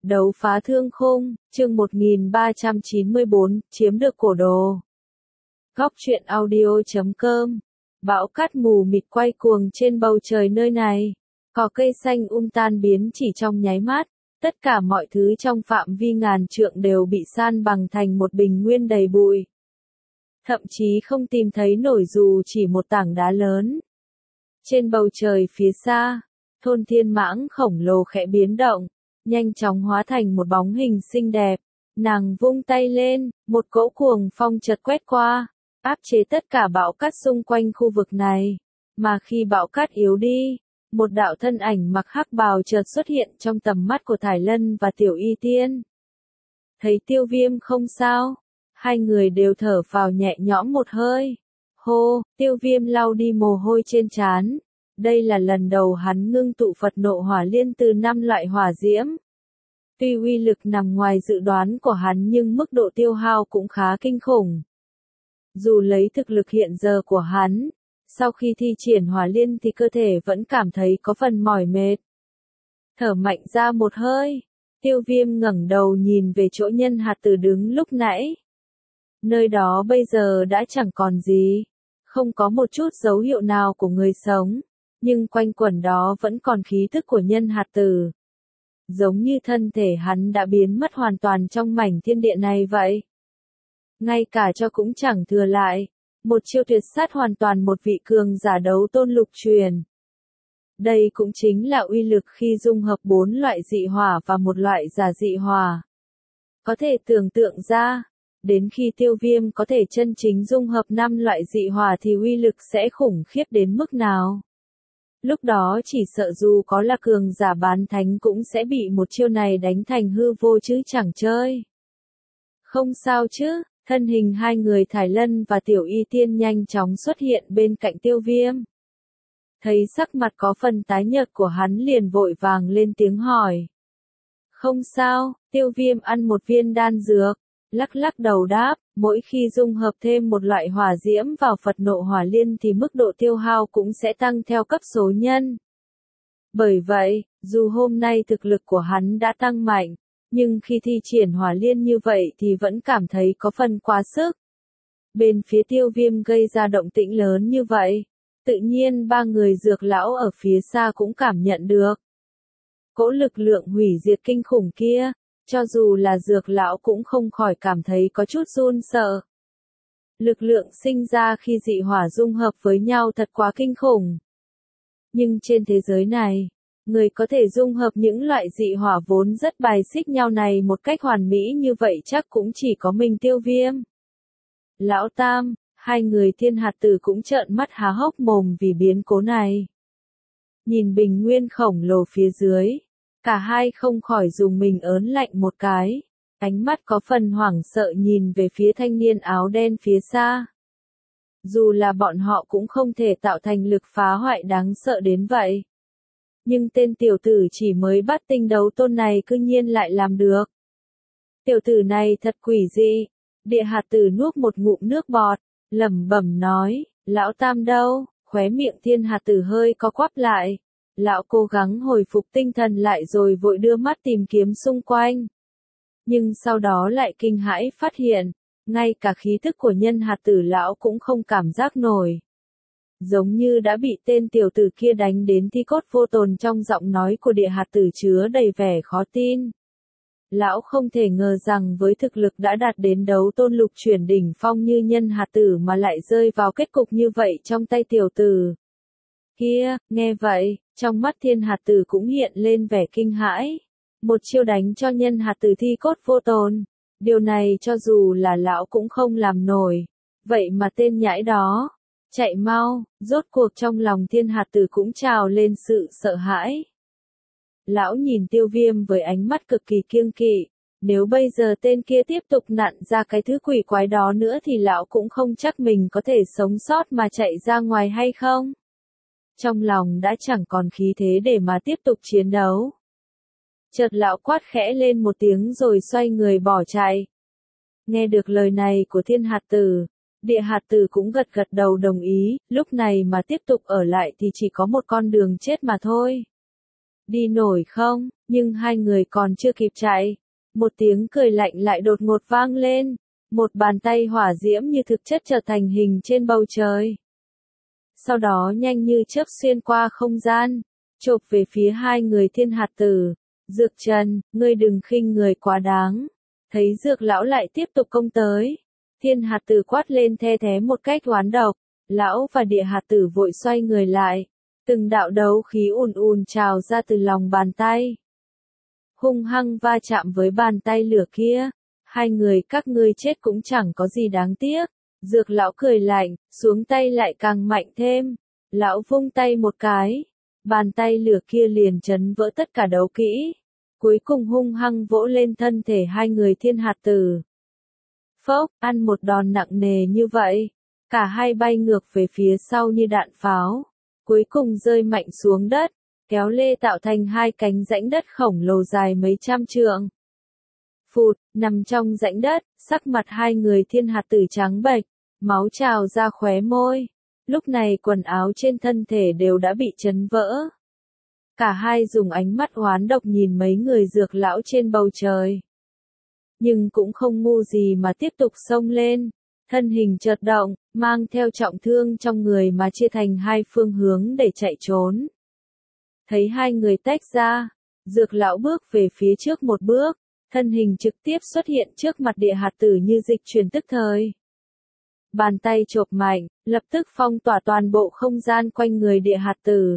Đấu phá thương khung, chương 1394, chiếm được cổ đồ. Góc truyện audio.com. Bão cát mù mịt quay cuồng trên bầu trời nơi này. Cỏ cây xanh tan biến chỉ trong nháy mắt. Tất cả mọi thứ trong phạm vi ngàn trượng đều bị san bằng thành một bình nguyên đầy bụi. Thậm chí không tìm thấy nổi dù chỉ một tảng đá lớn. Trên bầu trời phía xa, thôn thiên mãng khổng lồ khẽ biến động, nhanh chóng hóa thành một bóng hình xinh đẹp. Nàng vung tay lên, một cỗ cuồng phong chợt quét qua, áp chế tất cả bão cát xung quanh khu vực này. Mà khi bão cát yếu đi, một đạo thân ảnh mặc hắc bào chợt xuất hiện trong tầm mắt của Thải Lân và Tiểu Y Tiên. Thấy Tiêu Viêm không sao, hai người đều thở phào nhẹ nhõm một hơi. Hô, Tiêu Viêm lau đi mồ hôi trên trán. Đây là lần đầu hắn ngưng tụ Phật nộ hỏa liên từ 5 loại hỏa diễm. Tuy uy lực nằm ngoài dự đoán của hắn nhưng mức độ tiêu hao cũng khá kinh khủng. Dù lấy thực lực hiện giờ của hắn, sau khi thi triển hỏa liên thì cơ thể vẫn cảm thấy có phần mỏi mệt. Thở mạnh ra một hơi, Tiêu Viêm ngẩng đầu nhìn về chỗ Nhân Hạt Tử đứng lúc nãy. Nơi đó bây giờ đã chẳng còn gì, không có một chút dấu hiệu nào của người sống, nhưng quanh quẩn đó vẫn còn khí thức của Nhân Hạt Tử. Giống như thân thể hắn đã biến mất hoàn toàn trong mảnh thiên địa này vậy. Ngay cả cho cũng chẳng thừa lại, một chiêu tuyệt sát hoàn toàn một vị cường giả đấu tôn lục truyền. Đây cũng chính là uy lực khi dung hợp 4 loại dị hỏa và một loại giả dị hỏa. Có thể tưởng tượng ra, đến khi Tiêu Viêm có thể chân chính dung hợp 5 loại dị hỏa thì uy lực sẽ khủng khiếp đến mức nào. Lúc đó chỉ sợ dù có là cường giả bán thánh cũng sẽ bị một chiêu này đánh thành hư vô chứ chẳng chơi. Không sao chứ, thân hình hai người Thải Lân và Tiểu Y Tiên nhanh chóng xuất hiện bên cạnh Tiêu Viêm. Thấy sắc mặt có phần tái nhợt của hắn liền vội vàng lên tiếng hỏi. Không sao, Tiêu Viêm ăn một viên đan dược, lắc lắc đầu đáp, mỗi khi dung hợp thêm một loại hỏa diễm vào Phật nộ hỏa liên thì mức độ tiêu hao cũng sẽ tăng theo cấp số nhân. Bởi vậy, dù hôm nay thực lực của hắn đã tăng mạnh, nhưng khi thi triển hỏa liên như vậy thì vẫn cảm thấy có phần quá sức. Bên phía Tiêu Viêm gây ra động tĩnh lớn như vậy, tự nhiên ba người dược lão ở phía xa cũng cảm nhận được. Cỗ lực lượng hủy diệt kinh khủng kia, cho dù là dược lão cũng không khỏi cảm thấy có chút run sợ. Lực lượng sinh ra khi dị hỏa dung hợp với nhau thật quá kinh khủng. Nhưng trên thế giới này, người có thể dung hợp những loại dị hỏa vốn rất bài xích nhau này một cách hoàn mỹ như vậy chắc cũng chỉ có mình Tiêu Viêm. Lão Tam, hai người Thiên Hạt Tử cũng trợn mắt há hốc mồm vì biến cố này. Nhìn bình nguyên khổng lồ phía dưới, cả hai không khỏi dùng mình ớn lạnh một cái, ánh mắt có phần hoảng sợ nhìn về phía thanh niên áo đen phía xa. Dù là bọn họ cũng không thể tạo thành lực phá hoại đáng sợ đến vậy. Nhưng tên tiểu tử chỉ mới bắt tinh đấu tôn này cư nhiên lại làm được. Tiểu tử này thật quỷ dị. Địa Hạt Tử nuốt một ngụm nước bọt, lẩm bẩm nói, lão Tam đâu? Khóe miệng Thiên Hạt Tử hơi co quắp lại. Lão cố gắng hồi phục tinh thần lại rồi vội đưa mắt tìm kiếm xung quanh. Nhưng sau đó lại kinh hãi phát hiện, ngay cả khí thức của Nhân Hạt Tử lão cũng không cảm giác nổi. Giống như đã bị tên tiểu tử kia đánh đến thi cốt vô tồn trong giọng nói của Địa Hạt Tử chứa đầy vẻ khó tin. Lão không thể ngờ rằng với thực lực đã đạt đến đấu tôn lục chuyển đỉnh phong như Nhân Hạt Tử mà lại rơi vào kết cục như vậy trong tay tiểu tử kia. Nghe vậy, trong mắt Thiên Hạt Tử cũng hiện lên vẻ kinh hãi. Một chiêu đánh cho Nhân Hạt Tử thi cốt vô tồn. Điều này cho dù là lão cũng không làm nổi. Vậy mà tên nhãi đó, chạy mau, rốt cuộc trong lòng Thiên Hạt Tử cũng trào lên sự sợ hãi. Lão nhìn Tiêu Viêm với ánh mắt cực kỳ kiêng kỵ. Nếu bây giờ tên kia tiếp tục nặn ra cái thứ quỷ quái đó nữa thì lão cũng không chắc mình có thể sống sót mà chạy ra ngoài hay không. Trong lòng đã chẳng còn khí thế để mà tiếp tục chiến đấu. Chợt lão quát khẽ lên một tiếng rồi xoay người bỏ chạy. Nghe được lời này của Thiên Hạt Tử, Địa Hạt Tử cũng gật gật đầu đồng ý, lúc này mà tiếp tục ở lại thì chỉ có một con đường chết mà thôi. đi nổi không? Nhưng hai người còn chưa kịp chạy. Một tiếng cười lạnh lại đột ngột vang lên. Một bàn tay hỏa diễm như thực chất trở thành hình trên bầu trời. Sau đó nhanh như chớp xuyên qua không gian, chộp về phía hai người Thiên Hạt Tử. Dược Trần, ngươi đừng khinh người quá đáng. Thấy Dược lão lại tiếp tục công tới. Thiên Hạt Tử quát lên the thé một cách oán độc. Lão và Địa Hạt Tử vội xoay người lại. Từng đạo đấu khí ùn ùn trào ra từ lòng bàn tay. Hung hăng va chạm với bàn tay lửa kia. Hai người các ngươi chết cũng chẳng có gì đáng tiếc. Dược lão cười lạnh, xuống tay lại càng mạnh thêm. Lão vung tay một cái. Bàn tay lửa kia liền chấn vỡ tất cả đấu kỹ. Cuối cùng hung hăng vỗ lên thân thể hai người Thiên Hạt Tử. Phốc, ăn một đòn nặng nề như vậy. Cả hai bay ngược về phía sau như đạn pháo. Cuối cùng rơi mạnh xuống đất. Kéo lê tạo thành hai cánh rãnh đất khổng lồ dài mấy trăm trượng. Phụt, nằm trong rãnh đất, sắc mặt hai người Thiên Hạt Tử trắng bệch, máu trào ra khóe môi. Lúc này quần áo trên thân thể đều đã bị chấn vỡ. Cả hai dùng ánh mắt oán độc nhìn mấy người Dược lão trên bầu trời. Nhưng cũng không ngu gì mà tiếp tục xông lên. Thân hình chợt động, mang theo trọng thương trong người mà chia thành hai phương hướng để chạy trốn. Thấy hai người tách ra, Dược lão bước về phía trước một bước, thân hình trực tiếp xuất hiện trước mặt Địa Hạt Tử như dịch chuyển tức thời. Bàn tay chộp mạnh, lập tức phong tỏa toàn bộ không gian quanh người Địa Hạt Tử.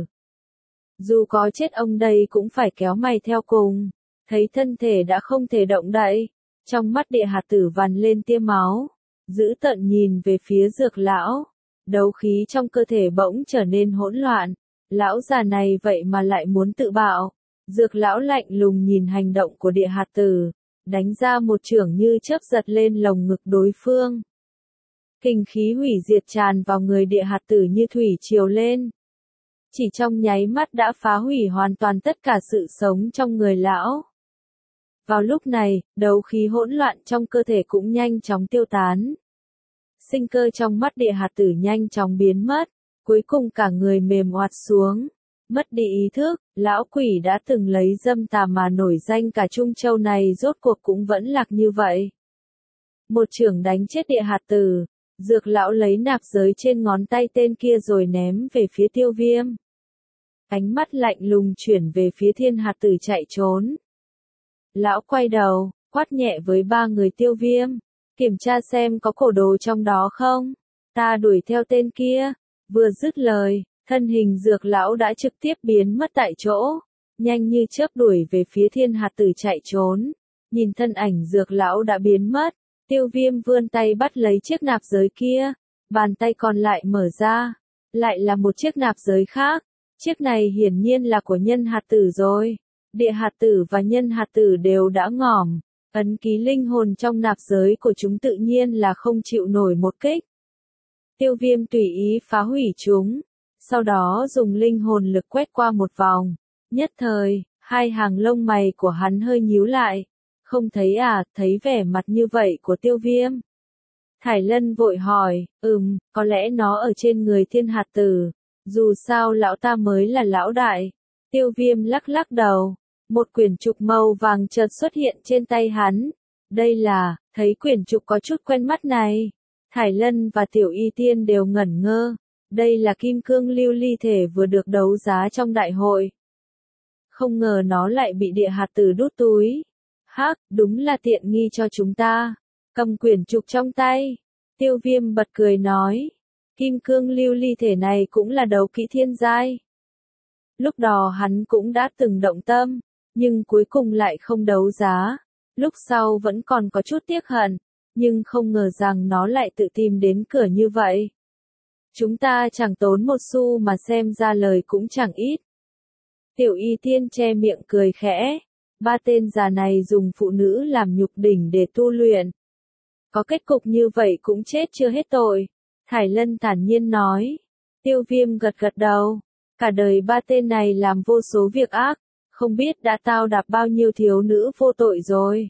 Dù có chết ông đây cũng phải kéo mày theo cùng. Thấy thân thể đã không thể động đậy, trong mắt Địa Hạt Tử vằn lên tia máu, dữ tợn nhìn về phía Dược lão. Đấu khí trong cơ thể bỗng trở nên hỗn loạn. Lão già này vậy mà lại muốn tự bạo. Dược lão lạnh lùng nhìn hành động của Địa Hạt Tử, đánh ra một chưởng như chớp giật lên lồng ngực đối phương. Kình khí hủy diệt tràn vào người Địa Hạt Tử như thủy triều lên. Chỉ trong nháy mắt đã phá hủy hoàn toàn tất cả sự sống trong người lão. Vào lúc này, đấu khí hỗn loạn trong cơ thể cũng nhanh chóng tiêu tán. Sinh cơ trong mắt Địa Hạt Tử nhanh chóng biến mất, cuối cùng cả người mềm oặt xuống. Mất đi ý thức, lão quỷ đã từng lấy dâm tà mà nổi danh cả Trung Châu này rốt cuộc cũng vẫn lạc như vậy. Một chưởng đánh chết Địa Hạt Tử, Dược lão lấy nạp giới trên ngón tay tên kia rồi ném về phía Tiêu Viêm. Ánh mắt lạnh lùng chuyển về phía Thiên Hạt Tử chạy trốn. Lão quay đầu, quát nhẹ với ba người Tiêu Viêm, kiểm tra xem có cổ đồ trong đó không, ta đuổi theo tên kia. Vừa dứt lời, thân hình Dược lão đã trực tiếp biến mất tại chỗ, nhanh như chớp đuổi về phía Thiên Hạt Tử chạy trốn. Nhìn thân ảnh Dược lão đã biến mất, Tiêu Viêm vươn tay bắt lấy chiếc nạp giới kia, bàn tay còn lại mở ra, lại là một chiếc nạp giới khác. Chiếc này hiển nhiên là của Nhân Hạt Tử rồi. Địa Hạt Tử và Nhân Hạt Tử đều đã ngỏm, ấn ký linh hồn trong nạp giới của chúng tự nhiên là không chịu nổi một kích. Tiêu Viêm tùy ý phá hủy chúng, sau đó dùng linh hồn lực quét qua một vòng. Nhất thời, hai hàng lông mày của hắn hơi nhíu lại. Không thấy à, thấy vẻ mặt như vậy của Tiêu Viêm. Thải Lân vội hỏi, có lẽ nó ở trên người Thiên Hạt Tử. Dù sao lão ta mới là lão đại. Tiêu Viêm lắc lắc đầu. Một quyển trục màu vàng chợt xuất hiện trên tay hắn. Đây là, thấy quyển trục có chút quen mắt này. Thải Lân và Tiểu Y Tiên đều ngẩn ngơ. Đây là kim cương lưu ly thể vừa được đấu giá trong đại hội. Không ngờ nó lại bị Địa Hạt Tử đút túi. Hắc, đúng là tiện nghi cho chúng ta. Cầm quyển trục trong tay. Tiêu Viêm bật cười nói. Kim cương lưu ly thể này cũng là đấu kỹ thiên giai. Lúc đó hắn cũng đã từng động tâm, nhưng cuối cùng lại không đấu giá. Lúc sau vẫn còn có chút tiếc hận, nhưng không ngờ rằng nó lại tự tìm đến cửa như vậy. Chúng ta chẳng tốn một xu mà xem ra lời cũng chẳng ít. Tiểu Y Tiên che miệng cười khẽ. Ba tên già này dùng phụ nữ làm nhục đỉnh để tu luyện. Có kết cục như vậy cũng chết chưa hết tội. Thải Lân thản nhiên nói. Tiêu Viêm gật gật đầu. Cả đời ba tên này làm vô số việc ác, không biết đã tao đạp bao nhiêu thiếu nữ vô tội rồi.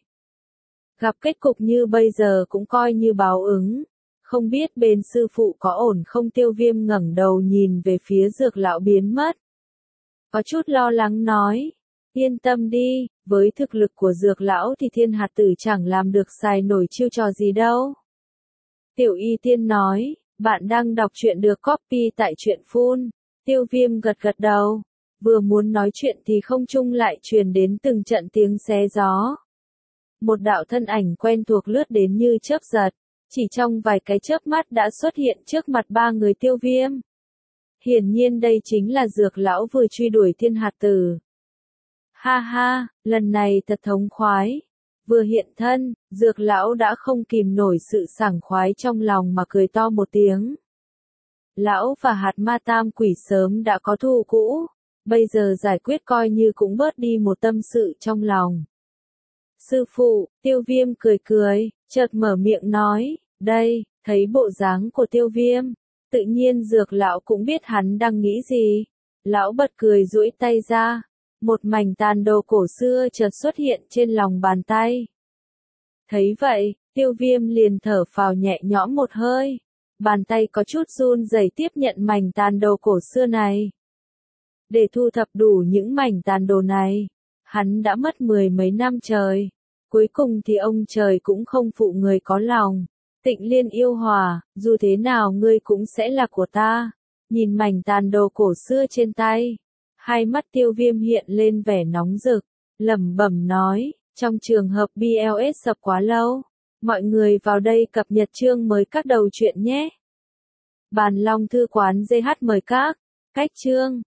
Gặp kết cục như bây giờ cũng coi như báo ứng. Không biết bên sư phụ có ổn không? Tiêu Viêm ngẩng đầu nhìn về phía Dược lão biến mất. có chút lo lắng nói. Yên tâm đi, với thực lực của Dược lão thì Thiên hạt tử chẳng làm được xài nổi chiêu trò gì đâu. Tiểu Y Tiên nói, bạn đang đọc truyện được copy tại truyện Phun. Tiêu Viêm gật gật đầu, vừa muốn nói chuyện thì không trung lại truyền đến từng trận tiếng xé gió. Một đạo thân ảnh quen thuộc lướt đến như chớp giật, chỉ trong vài cái chớp mắt đã xuất hiện trước mặt ba người Tiêu Viêm. Hiển nhiên đây chính là Dược lão vừa truy đuổi Thiên hạt tử. Ha ha, lần này thật thống khoái. Vừa hiện thân, Dược lão đã không kìm nổi sự sảng khoái trong lòng mà cười to một tiếng. Lão và hạt ma tam quỷ sớm đã có thù cũ, bây giờ giải quyết coi như cũng bớt đi một tâm sự trong lòng. Sư phụ, Tiêu Viêm cười cười, chợt mở miệng nói, đây, thấy bộ dáng của Tiêu Viêm, tự nhiên Dược lão cũng biết hắn đang nghĩ gì. Lão bật cười duỗi tay ra, một mảnh tàn đồ cổ xưa chợt xuất hiện trên lòng bàn tay. Thấy vậy, Tiêu Viêm liền thở phào nhẹ nhõm một hơi, bàn tay có chút run rẩy tiếp nhận mảnh tàn đồ cổ xưa này. Để thu thập đủ những mảnh tàn đồ này, hắn đã mất 10 mấy năm trời. Cuối cùng thì ông trời cũng không phụ người có lòng. Tịnh Liên yêu hòa, dù thế nào ngươi cũng sẽ là của ta. Nhìn mảnh tàn đồ cổ xưa trên tay, hai mắt Tiêu Viêm hiện lên vẻ nóng rực, lẩm bẩm nói, trong trường hợp BLS sập quá lâu, mọi người vào đây cập nhật chương mới các đầu truyện nhé. Bàn Long thư quán GH mời các, cách chương.